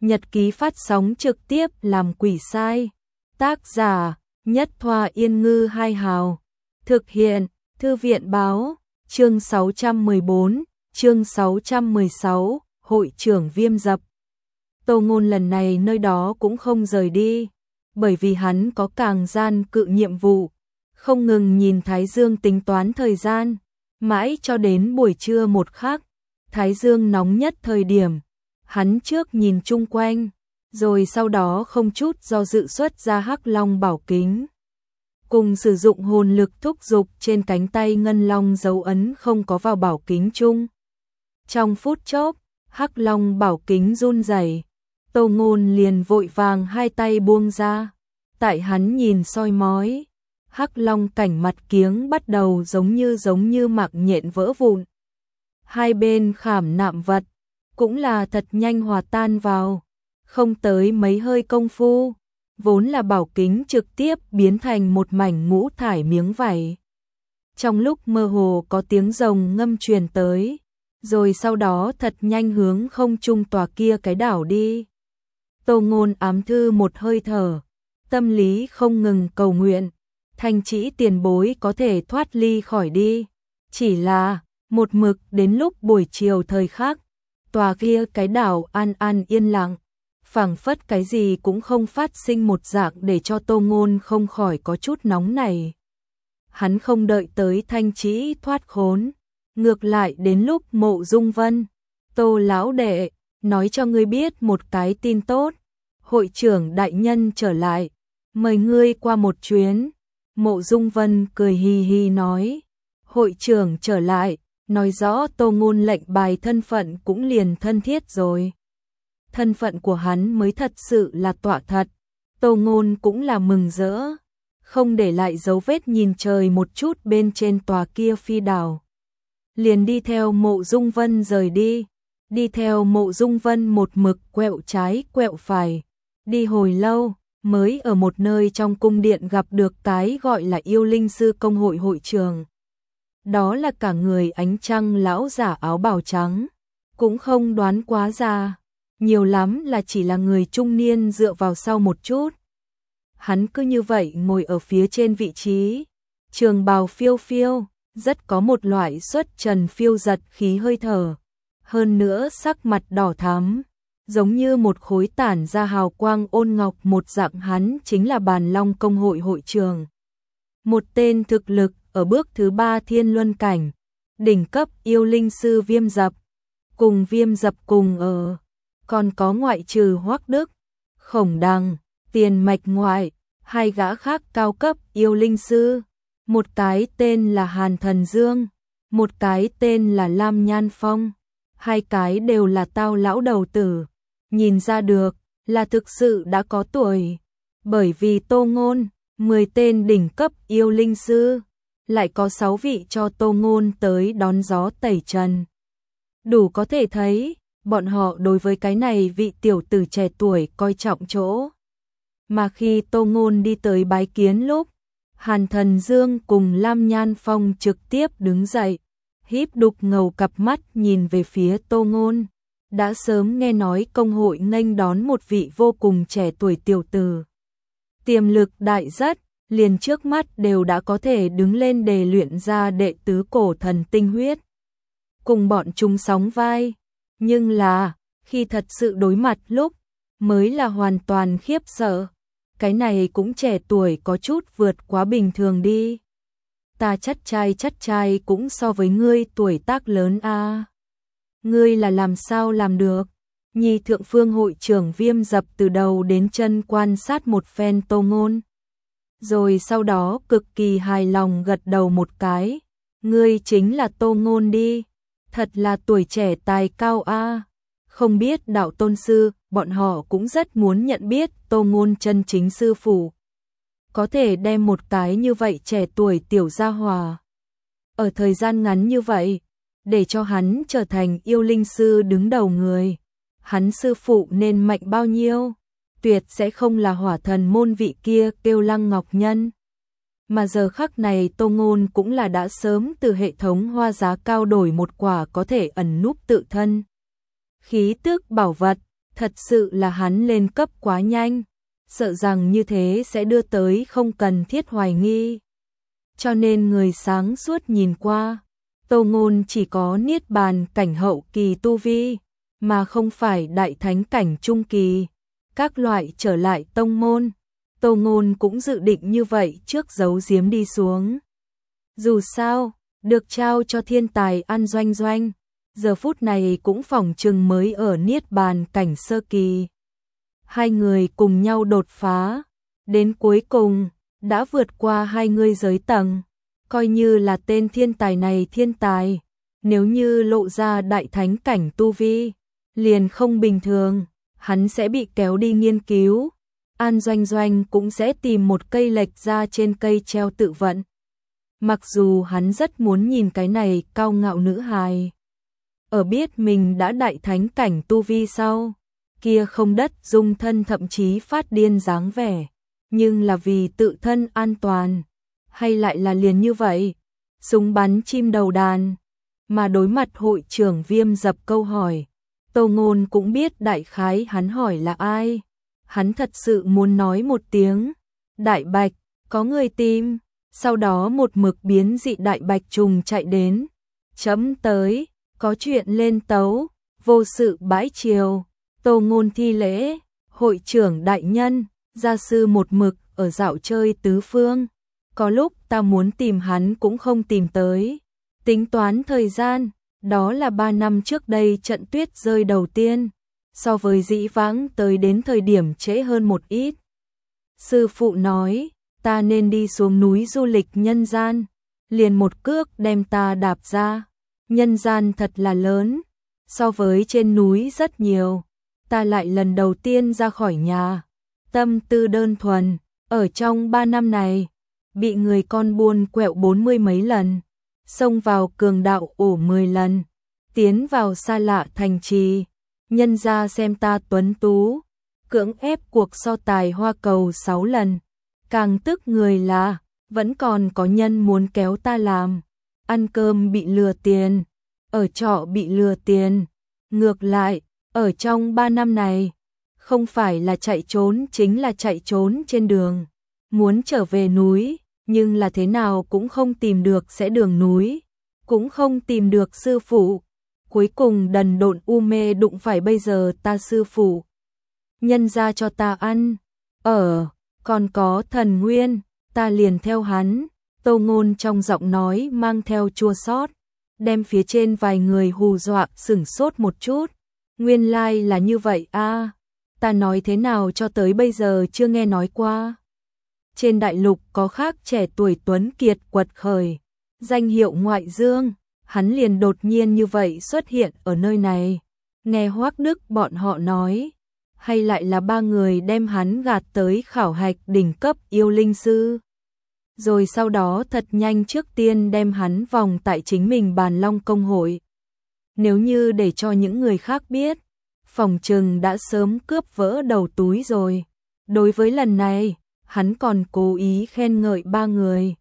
Nhật ký phát sóng trực tiếp làm quỷ sai. Tác giả Nhất Thoa Yên Ngư Hai Hào. Thực hiện Thư viện Báo. Chương 614, chương 616, Hội trưởng Viêm Dập. Tô Ngôn lần này nơi đó cũng không rời đi, bởi vì hắn có càng gian cự nhiệm vụ, không ngừng nhìn Thái Dương tính toán thời gian, mãi cho đến buổi trưa một khắc, Thái Dương nóng nhất thời điểm, hắn trước nhìn chung quanh, rồi sau đó không chút do dự xuất ra Hắc Long bảo kính. Cùng sử dụng hồn lực thúc giục trên cánh tay ngân long dấu ấn không có vào bảo kính chung. Trong phút chốc, Hắc Long bảo kính run rẩy, Tô Ngôn liền vội vàng hai tay buông ra. Tại hắn nhìn soi mói, Hắc Long cảnh mặt kiếng bắt đầu giống như mạc nhện vỡ vụn. Hai bên khảm nạm vật cũng là thật nhanh hòa tan vào, không tới mấy hơi công phu, vốn là bảo kính trực tiếp biến thành một mảnh ngũ thải miếng vải. Trong lúc mơ hồ có tiếng rồng ngâm truyền tới, rồi sau đó thật nhanh hướng không trung tòa kia cái đảo đi. Tô Ngôn ám thư một hơi thở, tâm lý không ngừng cầu nguyện, Thanh Trĩ tiền bối có thể thoát ly khỏi đi. Chỉ là, một mực đến lúc buổi chiều thời khắc, tòa kia cái đảo an an yên lặng, phảng phất cái gì cũng không phát sinh một dạng, để cho Tô Ngôn không khỏi có chút nóng này. Hắn không đợi tới Thanh Trĩ thoát khốn, ngược lại đến lúc Mộ Dung Vân, Tô lão đệ, nói cho ngươi biết một cái tin tốt, hội trưởng đại nhân trở lại, mời ngươi qua một chuyến. Mộ Dung Vân cười hì hì nói, hội trưởng trở lại, nói rõ Tô Ngôn lệnh bài thân phận cũng liền thân thiết rồi. Thân phận của hắn mới thật sự là tọa thật, Tô Ngôn cũng là mừng rỡ, không để lại dấu vết nhìn trời một chút bên trên tòa kia phi đảo. Liền đi theo Mộ Dung Vân rời đi theo Mộ Dung Vân một mực quẹo trái quẹo phải, đi hồi lâu, mới ở một nơi trong cung điện gặp được cái gọi là yêu linh sư công hội hội trưởng. Đó là cả người ánh trăng lão giả áo bào trắng, cũng không đoán quá già, nhiều lắm là chỉ là người trung niên dựa vào sau một chút. Hắn cứ như vậy ngồi ở phía trên vị trí, trường bào phiêu phiêu, rất có một loại xuất trần phiêu giật khí hơi thở, hơn nữa sắc mặt đỏ thắm, giống như một khối tản ra hào quang ôn ngọc một dạng. Hắn chính là Bàn Long công hội hội trưởng, một tên thực lực ở bước thứ 3 thiên luân cảnh, đỉnh cấp yêu linh sư Viêm Dập. Cùng Viêm Dập cùng ở, còn có ngoại trừ Hoắc Đức, Khổng Đằng, Tiền Mạch ngoại, hai gã khác cao cấp yêu linh sư, một cái tên là Hàn Thần Dương, một cái tên là Lam Nhan Phong, hai cái đều là tao lão đầu tử, nhìn ra được là thực sự đã có tuổi, bởi vì Tô Ngôn, 10 tên đỉnh cấp yêu linh sư, lại có 6 vị cho Tô Ngôn tới đón gió tẩy trần. Đủ có thể thấy, bọn họ đối với cái này vị tiểu tử trẻ tuổi coi trọng chỗ. Mà khi Tô Ngôn đi tới bái kiến lúc, Hàn Thần Dương cùng Lam Nhan Phong trực tiếp đứng dậy, híp đục ngầu cặp mắt nhìn về phía Tô Ngôn. Đã sớm nghe nói công hội nghênh đón một vị vô cùng trẻ tuổi tiểu tử, tiềm lực đại rất, liền trước mắt đều đã có thể đứng lên để luyện ra đệ tứ cổ thần tinh huyết, cùng bọn chúng sóng vai. Nhưng là, khi thật sự đối mặt lúc, mới là hoàn toàn khiếp sợ. Cái này cũng trẻ tuổi có chút vượt quá bình thường đi. Ta chắc trai cũng so với ngươi tuổi tác lớn a. Ngươi là làm sao làm được? Nhi thượng phương hội trưởng Viêm Dập từ đầu đến chân quan sát một phen Tô Ngôn, rồi sau đó cực kỳ hài lòng gật đầu một cái. Ngươi chính là Tô Ngôn đi, thật là tuổi trẻ tài cao a. Không biết đạo tôn sư, bọn họ cũng rất muốn nhận biết Tô Ngôn chân chính sư phụ. Có thể đem một cái như vậy trẻ tuổi tiểu gia hòa, ở thời gian ngắn như vậy, để cho hắn trở thành yêu linh sư đứng đầu người, hắn sư phụ nên mạnh bao nhiêu, tuyệt sẽ không là hỏa thần môn vị kia Kêu Lăng Ngọc Nhân. Mà giờ khắc này Tô Ngôn cũng là đã sớm từ hệ thống hoa giá cao đổi một quả có thể ẩn núp tự thân khí tức bảo vật, Thật sự là hắn lên cấp quá nhanh, sợ rằng như thế sẽ đưa tới không cần thiết hoài nghi. Cho nên người sáng suốt nhìn qua, Tô Ngôn chỉ có niết bàn cảnh hậu kỳ tu vi, mà không phải đại thánh cảnh trung kỳ. Các loại trở lại tông môn, Tô Ngôn cũng dự định như vậy trước giấu giếm đi xuống. Dù sao, được trao cho thiên tài ăn Doanh Doanh, giờ phút này cũng phỏng chừng mới ở niết bàn cảnh sơ kỳ. Hai người cùng nhau đột phá, đến cuối cùng đã vượt qua hai người giới tầng, coi như là tên thiên tài này thiên tài, nếu như lộ ra đại thánh cảnh tu vi, liền không bình thường, hắn sẽ bị kéo đi nghiên cứu. An Doanh Doanh cũng sẽ tìm một cây lệch ra trên cây treo tự vận. Mặc dù hắn rất muốn nhìn cái này cao ngạo nữ hài, ở biết mình đã đại thánh cảnh tu vi sau, kia không đất dung thân thậm chí phát điên dáng vẻ, nhưng là vì tự thân an toàn, hay lại là liền như vậy, súng bắn chim đầu đàn. Mà đối mặt hội trưởng Viêm Dập câu hỏi, Tô Ngôn cũng biết đại khái hắn hỏi là ai. Hắn thật sự muốn nói một tiếng, đại bạch, có người tìm, sau đó một mực biến dị đại bạch trùng chạy đến. Chấm tới, có chuyện lên tấu, vô sự bãi triều. Tô Ngôn thi lễ, hội trưởng đại nhân, gia sư một mực ở dạo chơi tứ phương, có lúc ta muốn tìm hắn cũng không tìm tới. Tính toán thời gian, đó là 3 năm trước đây trận tuyết rơi đầu tiên, so với dĩ vãng tới đến thời điểm trễ hơn một ít. Sư phụ nói, ta nên đi xuống núi du lịch nhân gian, liền một cước đem ta đạp ra. Nhân gian thật là lớn, so với trên núi rất nhiều. Ta lại lần đầu tiên ra khỏi nhà, tâm tư đơn thuần, ở trong 3 năm này, bị người con buôn quẹo 40 mấy lần, xông vào cường đạo ổ 10 lần, tiến vào xa lạ thành trì, nhân ra xem ta tuấn tú, cưỡng ép cuộc so tài hoa cầu 6 lần. Càng tức người là, vẫn còn có nhân muốn kéo ta làm, ăn cơm bị lừa tiền, ở trọ bị lừa tiền. Ngược lại, ở trong 3 năm này, không phải là chạy trốn chính là chạy trốn trên đường, muốn trở về núi, nhưng là thế nào cũng không tìm được sẽ đường núi, cũng không tìm được sư phụ. Cuối cùng đần độn u mê đụng phải bây giờ ta sư phụ. Nhân ra cho ta ăn, còn có thần nguyên, ta liền theo hắn. Tô Ngôn trong giọng nói mang theo chua xót, đem phía trên vài người hù dọa sửng sốt một chút. Nguyên lai là như vậy a, ta nói thế nào cho tới bây giờ chưa nghe nói qua. Trên đại lục có khác trẻ tuổi tuấn kiệt quật khởi, danh hiệu ngoại dương, hắn liền đột nhiên như vậy xuất hiện ở nơi này. Nghe Hoắc Đức bọn họ nói, hay lại là 3 người đem hắn gạt tới khảo hạch đỉnh cấp yêu linh sư. Rồi sau đó thật nhanh trước tiên đem hắn vòng tại chính mình Bàn Long công hội. Nếu như để cho những người khác biết, phòng trừng đã sớm cướp vỡ đầu túi rồi. Đối với lần này, hắn còn cố ý khen ngợi 3 người.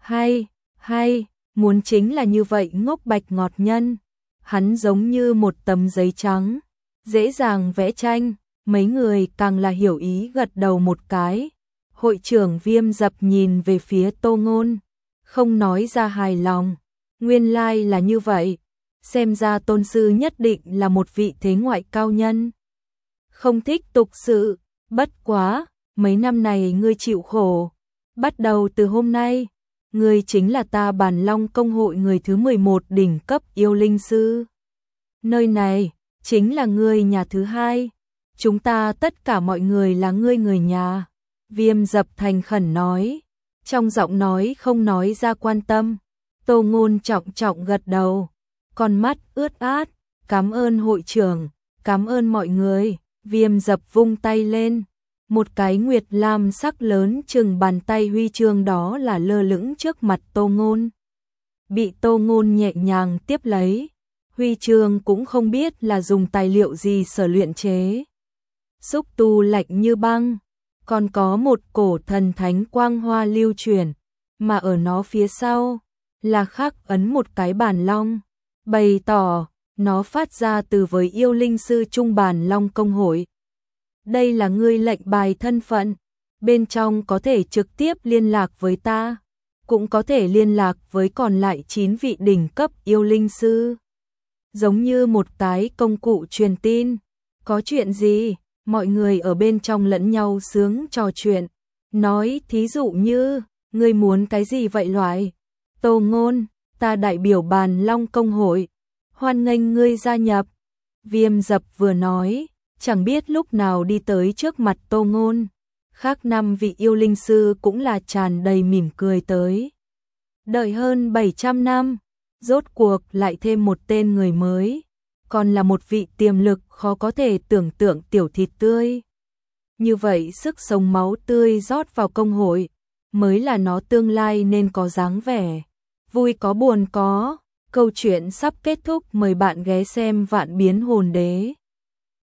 Hay, muốn chính là như vậy ngốc bạch ngọt nhân. Hắn giống như một tấm giấy trắng, dễ dàng vẽ tranh, mấy người càng là hiểu ý gật đầu một cái. Hội trưởng Viêm Dập nhìn về phía Tô Ngôn, không nói ra hài lòng. Nguyên lai là như vậy, xem ra tôn sư nhất định là một vị thế ngoại cao nhân. Không thích tục sự, bất quá, mấy năm này ngươi chịu khổ. Bắt đầu từ hôm nay, ngươi chính là ta Bàn Long công hội người thứ 11 đỉnh cấp yêu linh sư. Nơi này, chính là ngươi nhà thứ 2. Chúng ta tất cả mọi người là ngươi người nhà. Viêm Dập thành khẩn nói, trong giọng nói không nói ra quan tâm. Tô Ngôn trọng trọng gật đầu, con mắt ướt át, cảm ơn hội trưởng, cảm ơn mọi người. Viêm Dập vung tay lên, một cái nguyệt lam sắc lớn chừng bàn tay huy chương đó là lơ lửng trước mặt Tô Ngôn. Bị Tô Ngôn nhẹ nhàng tiếp lấy, huy chương cũng không biết là dùng tài liệu gì sở luyện chế. Xúc tu lạnh như băng, còn có một cổ thần thánh quang hoa lưu chuyển, mà ở nó phía sau là khắc ấn một cái bàn long, bày tỏ nó phát ra từ với yêu linh sư trung bản Long Công hội. Đây là ngươi lệnh bài thân phận, bên trong có thể trực tiếp liên lạc với ta, cũng có thể liên lạc với còn lại 9 vị đỉnh cấp yêu linh sư. Giống như một cái công cụ truyền tin. Có chuyện gì? Mọi người ở bên trong lẫn nhau sướng trò chuyện. Nói thí dụ như, ngươi muốn cái gì vậy loại? Tô Ngôn, ta đại biểu Bàn Long Công hội, hoan nghênh ngươi gia nhập. Viêm Dập vừa nói, chẳng biết lúc nào đi tới trước mặt Tô Ngôn. Khác 5 vị yêu linh sư cũng là tràn đầy mỉm cười tới. Đợi hơn 700 năm, rốt cuộc lại thêm một tên người mới, còn là một vị tiềm lực khó có thể tưởng tượng tiểu thịt tươi. Như vậy sức sống máu tươi rót vào công hội, mới là nó tương lai nên có dáng vẻ. Vui có buồn có, câu chuyện sắp kết thúc, mời bạn ghé xem Vạn Biến Hồn Đế.